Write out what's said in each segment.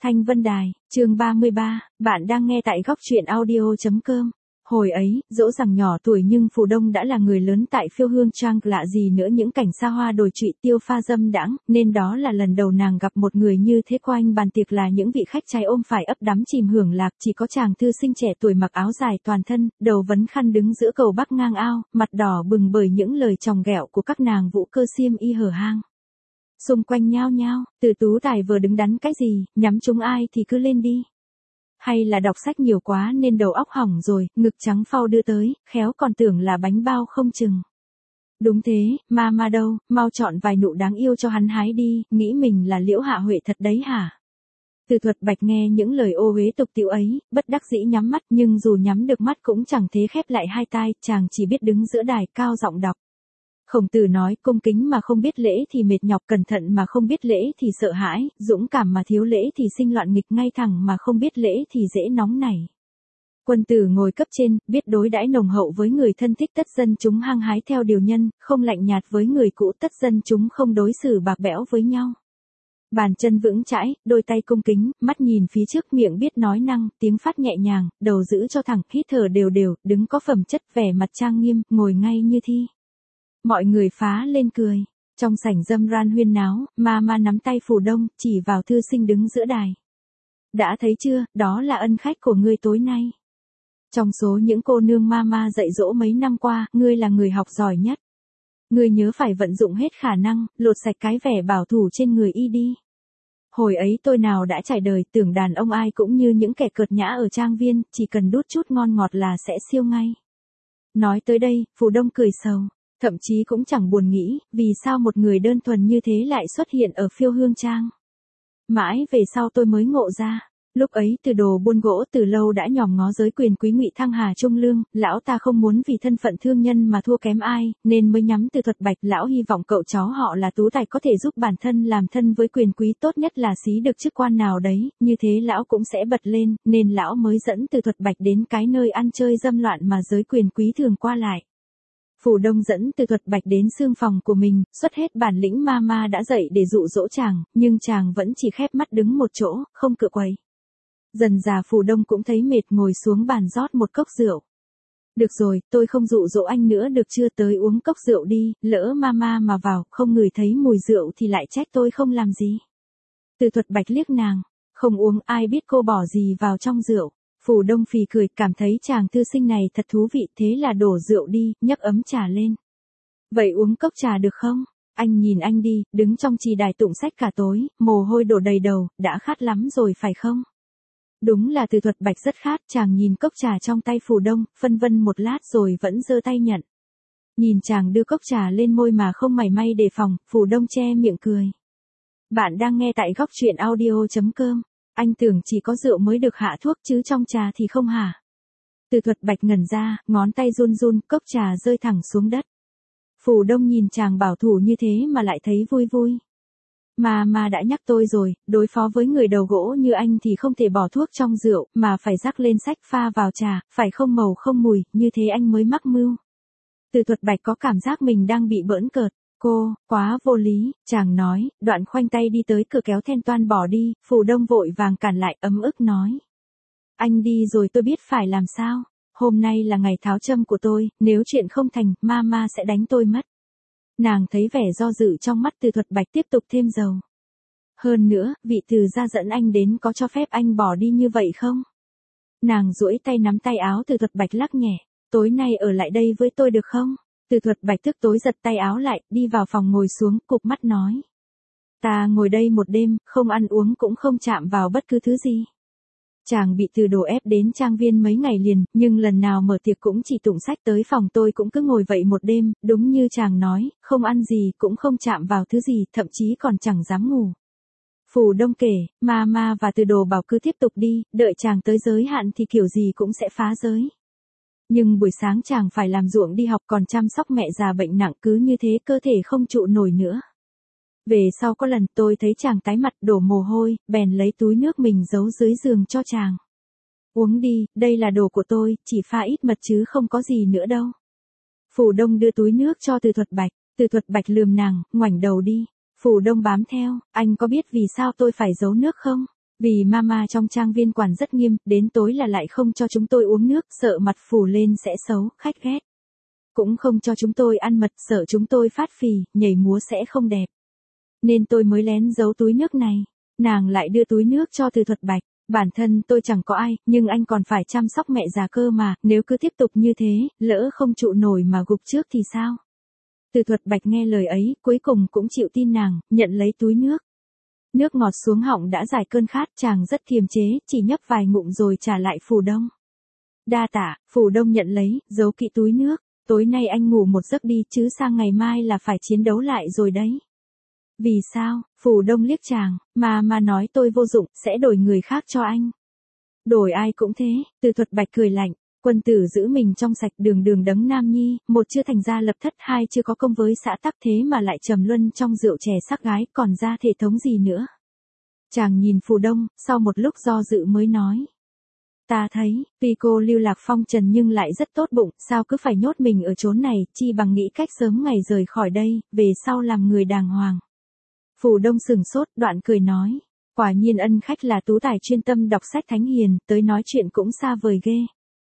Thanh Vân Đài, chương 33, bạn đang nghe tại góc truyện audio.com. Hồi ấy, dẫu rằng nhỏ tuổi nhưng Phù Đông đã là người lớn tại Phiêu Hương Trang, lạ gì nữa những cảnh xa hoa đồi trụy tiêu pha dâm đãng, nên đó là lần đầu nàng gặp một người như thế. Quanh bàn tiệc là những vị khách trai ôm phải ấp đắm chìm hưởng lạc, chỉ có chàng thư sinh trẻ tuổi mặc áo dài toàn thân, đầu vấn khăn đứng giữa cầu bắc ngang ao, mặt đỏ bừng bởi những lời chòng ghẹo của các nàng vũ cơ xiêm y hở hang. Xung quanh nhao nhao, Từ Tú Tài vừa đứng đắn cái gì, nhắm trúng ai thì cứ lên đi. Hay là đọc sách nhiều quá nên đầu óc hỏng rồi, ngực trắng phau đưa tới, khéo còn tưởng là bánh bao không chừng. Đúng thế, ma đâu, mau chọn vài nụ đáng yêu cho hắn hái đi, nghĩ mình là Liễu Hạ Huệ thật đấy hả? Từ Thuật Bạch nghe những lời ô uế tục tĩu ấy, bất đắc dĩ nhắm mắt, nhưng dù nhắm được mắt cũng chẳng thế khép lại hai tai, chàng chỉ biết đứng giữa đài cao giọng đọc. Khổng Tử nói, cung kính mà không biết lễ thì mệt nhọc, cẩn thận mà không biết lễ thì sợ hãi, dũng cảm mà thiếu lễ thì sinh loạn nghịch, ngay thẳng mà không biết lễ thì dễ nóng nảy. Quân tử ngồi cấp trên, biết đối đãi nồng hậu với người thân thích, tất dân chúng hăng hái theo điều nhân, không lạnh nhạt với người cũ, tất dân chúng không đối xử bạc bẽo với nhau. Bàn chân vững chãi, đôi tay cung kính, mắt nhìn phía trước, miệng biết nói năng, tiếng phát nhẹ nhàng, đầu giữ cho thẳng, hít thở đều đều, đứng có phẩm chất, vẻ mặt trang nghiêm, ngồi ngay như thi. Mọi người phá lên cười. Trong sảnh dâm ran huyên náo, ma nắm tay Phù Đông, chỉ vào thư sinh đứng giữa đài. Đã thấy chưa, đó là ân khách của ngươi tối nay. Trong số những cô nương ma dạy dỗ mấy năm qua, ngươi là người học giỏi nhất. Ngươi nhớ phải vận dụng hết khả năng, lột sạch cái vẻ bảo thủ trên người y đi. Hồi ấy tôi nào đã trải đời, tưởng đàn ông ai cũng như những kẻ cợt nhã ở trang viên, chỉ cần đút chút ngon ngọt là sẽ siêu ngay. Nói tới đây, Phù Đông cười sầu. Thậm chí cũng chẳng buồn nghĩ, vì sao một người đơn thuần như thế lại xuất hiện ở Phiêu Hương Trang. Mãi về sau tôi mới ngộ ra, lúc ấy Từ Đồ buôn gỗ từ lâu đã nhòm ngó giới quyền quý Ngụy Thăng Hà Trung Lương, lão ta không muốn vì thân phận thương nhân mà thua kém ai, nên mới nhắm Từ Thuật Bạch. Lão hy vọng cậu cháu họ là Tú Tài có thể giúp bản thân làm thân với quyền quý, tốt nhất là xí được chức quan nào đấy, như thế lão cũng sẽ bật lên, nên lão mới dẫn Từ Thuật Bạch đến cái nơi ăn chơi dâm loạn mà giới quyền quý thường qua lại. Phù Đông dẫn Từ Thuật Bạch đến xương phòng của mình, xuất hết bản lĩnh ma đã dạy để dụ dỗ chàng, nhưng chàng vẫn chỉ khép mắt đứng một chỗ, không cựa quậy. Dần dà Phù Đông cũng thấy mệt, ngồi xuống bàn rót một cốc rượu. Được rồi, tôi không dụ dỗ anh nữa được chưa, tới uống cốc rượu đi, lỡ ma mà vào, không ngửi thấy mùi rượu thì lại trách tôi không làm gì. Từ Thuật Bạch liếc nàng, không uống, ai biết cô bỏ gì vào trong rượu. Phù Đông phì cười, cảm thấy chàng thư sinh này thật thú vị, thế là đổ rượu đi, nhấc ấm trà lên. Vậy uống cốc trà được không? Anh nhìn anh đi, đứng trong trì đài tụng sách cả tối, mồ hôi đổ đầy đầu, đã khát lắm rồi phải không? Đúng là Từ Thuật Bạch rất khát, chàng nhìn cốc trà trong tay Phù Đông, phân vân một lát rồi vẫn giơ tay nhận. Nhìn chàng đưa cốc trà lên môi mà không mảy may đề phòng, Phù Đông che miệng cười. Bạn đang nghe tại góc truyện audio.com. Anh tưởng chỉ có rượu mới được hạ thuốc chứ trong trà thì không hả? Từ Thuật Bạch ngẩn ra, ngón tay run run, cốc trà rơi thẳng xuống đất. Phù Đông nhìn chàng bảo thủ như thế mà lại thấy vui vui. Mà đã nhắc tôi rồi, đối phó với người đầu gỗ như anh thì không thể bỏ thuốc trong rượu, mà phải rắc lên sách pha vào trà, phải không màu không mùi, như thế anh mới mắc mưu. Từ Thuật Bạch có cảm giác mình đang bị bỡn cợt. Cô, quá vô lý, chàng nói, đoạn khoanh tay đi tới cửa kéo then toan bỏ đi, Phù Đông vội vàng cản lại, ấm ức nói. Anh đi rồi tôi biết phải làm sao, hôm nay là ngày tháo châm của tôi, nếu chuyện không thành, ma sẽ đánh tôi mất. Nàng thấy vẻ do dự trong mắt Từ Thuật Bạch, tiếp tục thêm dầu. Hơn nữa, vị từ gia dẫn anh đến có cho phép anh bỏ đi như vậy không? Nàng duỗi tay nắm tay áo Từ Thuật Bạch lắc nhẹ, tối nay ở lại đây với tôi được không? Từ Thuật Bạch tức tối giật tay áo lại, đi vào phòng ngồi xuống, cụp mắt nói. Ta ngồi đây một đêm, không ăn uống cũng không chạm vào bất cứ thứ gì. Chàng bị Từ Đồ ép đến trang viên mấy ngày liền, nhưng lần nào mở tiệc cũng chỉ tụng sách, tới phòng tôi cũng cứ ngồi vậy một đêm, đúng như chàng nói, không ăn gì cũng không chạm vào thứ gì, thậm chí còn chẳng dám ngủ. Phù Đông kể, ma và Từ Đồ bảo cứ tiếp tục đi, đợi chàng tới giới hạn thì kiểu gì cũng sẽ phá giới. Nhưng buổi sáng chàng phải làm ruộng đi học, còn chăm sóc mẹ già bệnh nặng, cứ như thế cơ thể không trụ nổi nữa. Về sau có lần tôi thấy chàng tái mặt đổ mồ hôi, bèn lấy túi nước mình giấu dưới giường cho chàng. Uống đi, đây là đồ của tôi, chỉ pha ít mật chứ không có gì nữa đâu. Phù Đông đưa túi nước cho Từ Thuật Bạch, Từ Thuật Bạch lườm nàng, ngoảnh đầu đi. Phù Đông bám theo, anh có biết vì sao tôi phải giấu nước không? Vì mama trong trang viên quản rất nghiêm, đến tối là lại không cho chúng tôi uống nước, sợ mặt phủ lên sẽ xấu, khách ghét. Cũng không cho chúng tôi ăn mật, sợ chúng tôi phát phì, nhảy múa sẽ không đẹp. Nên tôi mới lén giấu túi nước này. Nàng lại đưa túi nước cho Từ Thuật Bạch. Bản thân tôi chẳng có ai, nhưng anh còn phải chăm sóc mẹ già cơ mà, nếu cứ tiếp tục như thế, lỡ không trụ nổi mà gục trước thì sao? Từ Thuật Bạch nghe lời ấy, cuối cùng cũng chịu tin nàng, nhận lấy túi nước. Nước ngọt xuống họng đã giải cơn khát, chàng rất kiềm chế, chỉ nhấp vài ngụm rồi trả lại Phủ Đông. Đa tạ, Phủ Đông nhận lấy, giấu kỹ túi nước. Tối nay anh ngủ một giấc đi chứ sang ngày mai là phải chiến đấu lại rồi đấy. Vì sao? Phủ Đông liếc chàng, mà nói tôi vô dụng, sẽ đổi người khác cho anh. Đổi ai cũng thế, Từ Thuật Bạch cười lạnh. Quân tử giữ mình trong sạch, đường đường đấng nam nhi, một chưa thành gia lập thất, hai chưa có công với xã tắc, thế mà lại trầm luân trong rượu chè sắc gái, còn ra thể thống gì nữa. Chàng nhìn Phủ Đông, sau một lúc do dự mới nói. Ta thấy, tuy cô lưu lạc phong trần nhưng lại rất tốt bụng, sao cứ phải nhốt mình ở chốn này, chi bằng nghĩ cách sớm ngày rời khỏi đây, về sau làm người đàng hoàng. Phủ Đông sừng sốt, đoạn cười nói. Quả nhiên ân khách là tú tài chuyên tâm đọc sách thánh hiền, tới nói chuyện cũng xa vời ghê.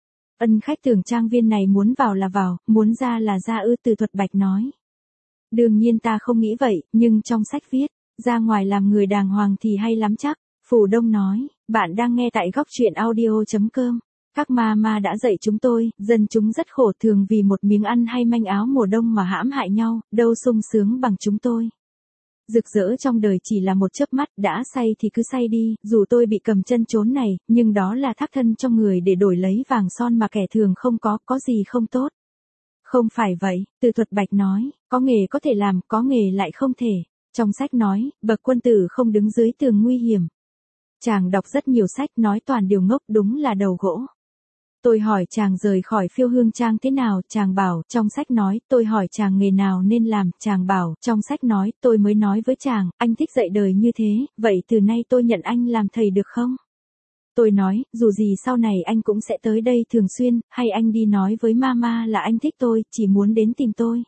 Ân khách tưởng trang viên này muốn vào là vào, muốn ra là ra ư, Từ Thuật Bạch nói. Đương nhiên ta không nghĩ vậy, nhưng trong sách viết, ra ngoài làm người đàng hoàng thì hay lắm chắc. Phủ Đông nói, bạn đang nghe tại góc truyện audio.com. Các ma đã dạy chúng tôi, dân chúng rất khổ, thường vì một miếng ăn hay manh áo mùa đông mà hãm hại nhau, đâu sung sướng bằng chúng tôi. Rực rỡ trong đời chỉ là một chớp mắt, đã say thì cứ say đi, dù tôi bị cầm chân chốn này, nhưng đó là thác thân cho người để đổi lấy vàng son mà kẻ thường không có gì không tốt. Không phải vậy, Từ Thuật Bạch nói, có nghề có thể làm, có nghề lại không thể. Trong sách nói, bậc quân tử không đứng dưới tường nguy hiểm. Chàng đọc rất nhiều sách, nói toàn điều ngốc, đúng là đầu gỗ. Tôi hỏi chàng rời khỏi Phiêu Hương Trang thế nào, chàng bảo, trong sách nói. Tôi hỏi chàng nghề nào nên làm, chàng bảo, trong sách nói. Tôi mới nói với chàng, anh thích dạy đời như thế, vậy từ nay tôi nhận anh làm thầy được không? Tôi nói, dù gì sau này anh cũng sẽ tới đây thường xuyên, hay anh đi nói với mama là anh thích tôi, chỉ muốn đến tìm tôi.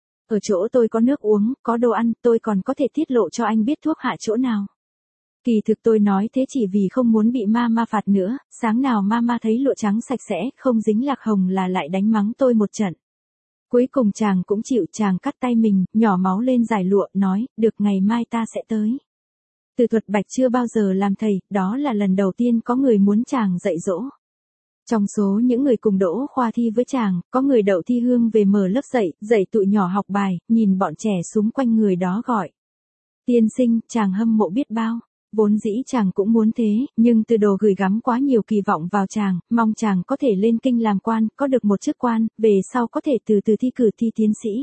Ở chỗ tôi có nước uống, có đồ ăn, tôi còn có thể tiết lộ cho anh biết thuốc hạ chỗ nào. Kỳ thực tôi nói thế chỉ vì không muốn bị mama phạt nữa, sáng nào mama thấy lụa trắng sạch sẽ, không dính lạc hồng là lại đánh mắng tôi một trận. Cuối cùng chàng cũng chịu, chàng cắt tay mình, nhỏ máu lên giải lụa, nói, được ngày mai ta sẽ tới. Từ Thuật Bạch chưa bao giờ làm thầy, đó là lần đầu tiên có người muốn chàng dạy dỗ. Trong số những người cùng đỗ khoa thi với chàng, có người đậu thi hương về mở lớp dạy tụi nhỏ học bài, nhìn bọn trẻ xúm quanh người đó gọi. Tiên sinh, chàng hâm mộ biết bao. Vốn dĩ chàng cũng muốn thế, nhưng Từ Đồ gửi gắm quá nhiều kỳ vọng vào chàng, mong chàng có thể lên kinh làm quan, có được một chức quan, về sau có thể từ từ thi cử thi tiến sĩ.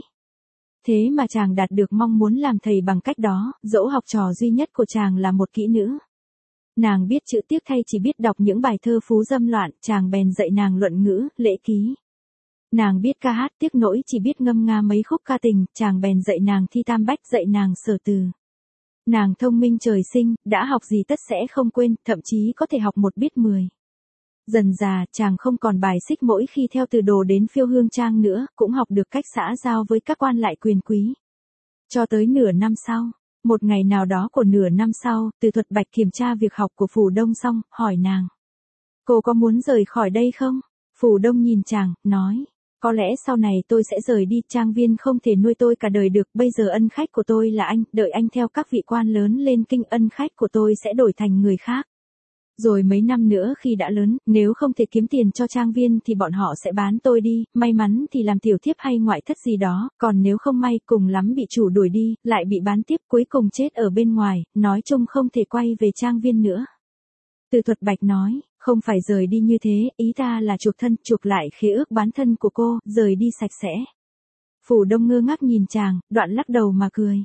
Thế mà chàng đạt được mong muốn làm thầy bằng cách đó, dẫu học trò duy nhất của chàng là một kỹ nữ. Nàng biết chữ tiếc thay chỉ biết đọc những bài thơ phú dâm loạn, chàng bèn dạy nàng luận ngữ, lễ ký. Nàng biết ca hát tiếc nỗi chỉ biết ngâm nga mấy khúc ca tình, chàng bèn dạy nàng thi tam bách, dạy nàng sở từ. Nàng thông minh trời sinh, đã học gì tất sẽ không quên, thậm chí có thể học một biết 10. Dần già, chàng không còn bài xích mỗi khi theo Từ Đồ đến Phiêu Hương Trang nữa, cũng học được cách xã giao với các quan lại quyền quý. Cho tới nửa năm sau, một ngày nào đó của nửa năm sau, Từ Thuật Bạch kiểm tra việc học của Phủ Đông xong, hỏi nàng. Cô có muốn rời khỏi đây không? Phủ Đông nhìn chàng, nói. Có lẽ sau này tôi sẽ rời đi, trang viên không thể nuôi tôi cả đời được, bây giờ ân khách của tôi là anh, đợi anh theo các vị quan lớn lên kinh, ân khách của tôi sẽ đổi thành người khác. Rồi mấy năm nữa khi đã lớn, nếu không thể kiếm tiền cho trang viên thì bọn họ sẽ bán tôi đi, may mắn thì làm tiểu thiếp hay ngoại thất gì đó, còn nếu không may cùng lắm bị chủ đuổi đi, lại bị bán tiếp, cuối cùng chết ở bên ngoài, nói chung không thể quay về trang viên nữa. Từ Thuật Bạch nói, không phải rời đi như thế, ý ta là chuộc thân, chuộc lại khế ước bán thân của cô, rời đi sạch sẽ. Phủ Đông ngơ ngác nhìn chàng, đoạn lắc đầu mà cười.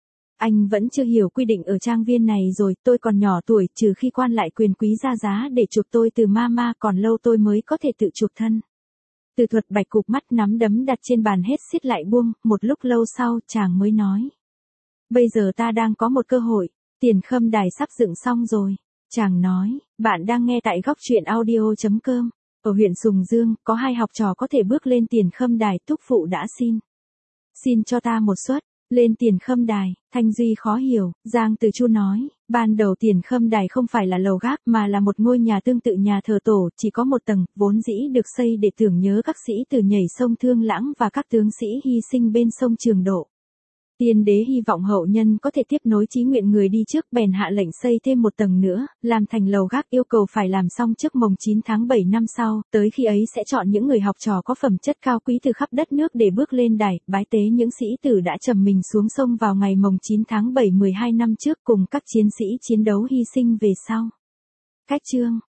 Anh vẫn chưa hiểu quy định ở trang viên này rồi, tôi còn nhỏ tuổi, trừ khi quan lại quyền quý ra giá để chuộc tôi từ mama, còn lâu tôi mới có thể tự chuộc thân. Từ Thuật Bạch cụp mắt, nắm đấm đặt trên bàn hết xiết lại buông, một lúc lâu sau, chàng mới nói. Bây giờ ta đang có một cơ hội, Tiền Khâm Đài sắp dựng xong rồi. Chàng nói, bạn đang nghe tại góc truyện audio.com. Ở huyện Sùng Dương, có 2 học trò có thể bước lên Tiền Khâm Đài, thúc phụ đã xin cho ta một suất. Lên Tiền Khâm Đài, Thanh Duy khó hiểu, Giang Từ Chu nói, ban đầu Tiền Khâm Đài không phải là lầu gác mà là một ngôi nhà tương tự nhà thờ tổ, chỉ có một tầng, vốn dĩ được xây để tưởng nhớ các sĩ tử nhảy sông Thương Lãng và các tướng sĩ hy sinh bên sông Trường Độ. Tiên đế hy vọng hậu nhân có thể tiếp nối chí nguyện người đi trước, bèn hạ lệnh xây thêm một tầng nữa, làm thành lầu gác, yêu cầu phải làm xong trước mồng 9 tháng 7 năm sau, tới khi ấy sẽ chọn những người học trò có phẩm chất cao quý từ khắp đất nước để bước lên đài, bái tế những sĩ tử đã trầm mình xuống sông vào ngày mồng 9 tháng 7 12 năm trước cùng các chiến sĩ chiến đấu hy sinh về sau. Cách chương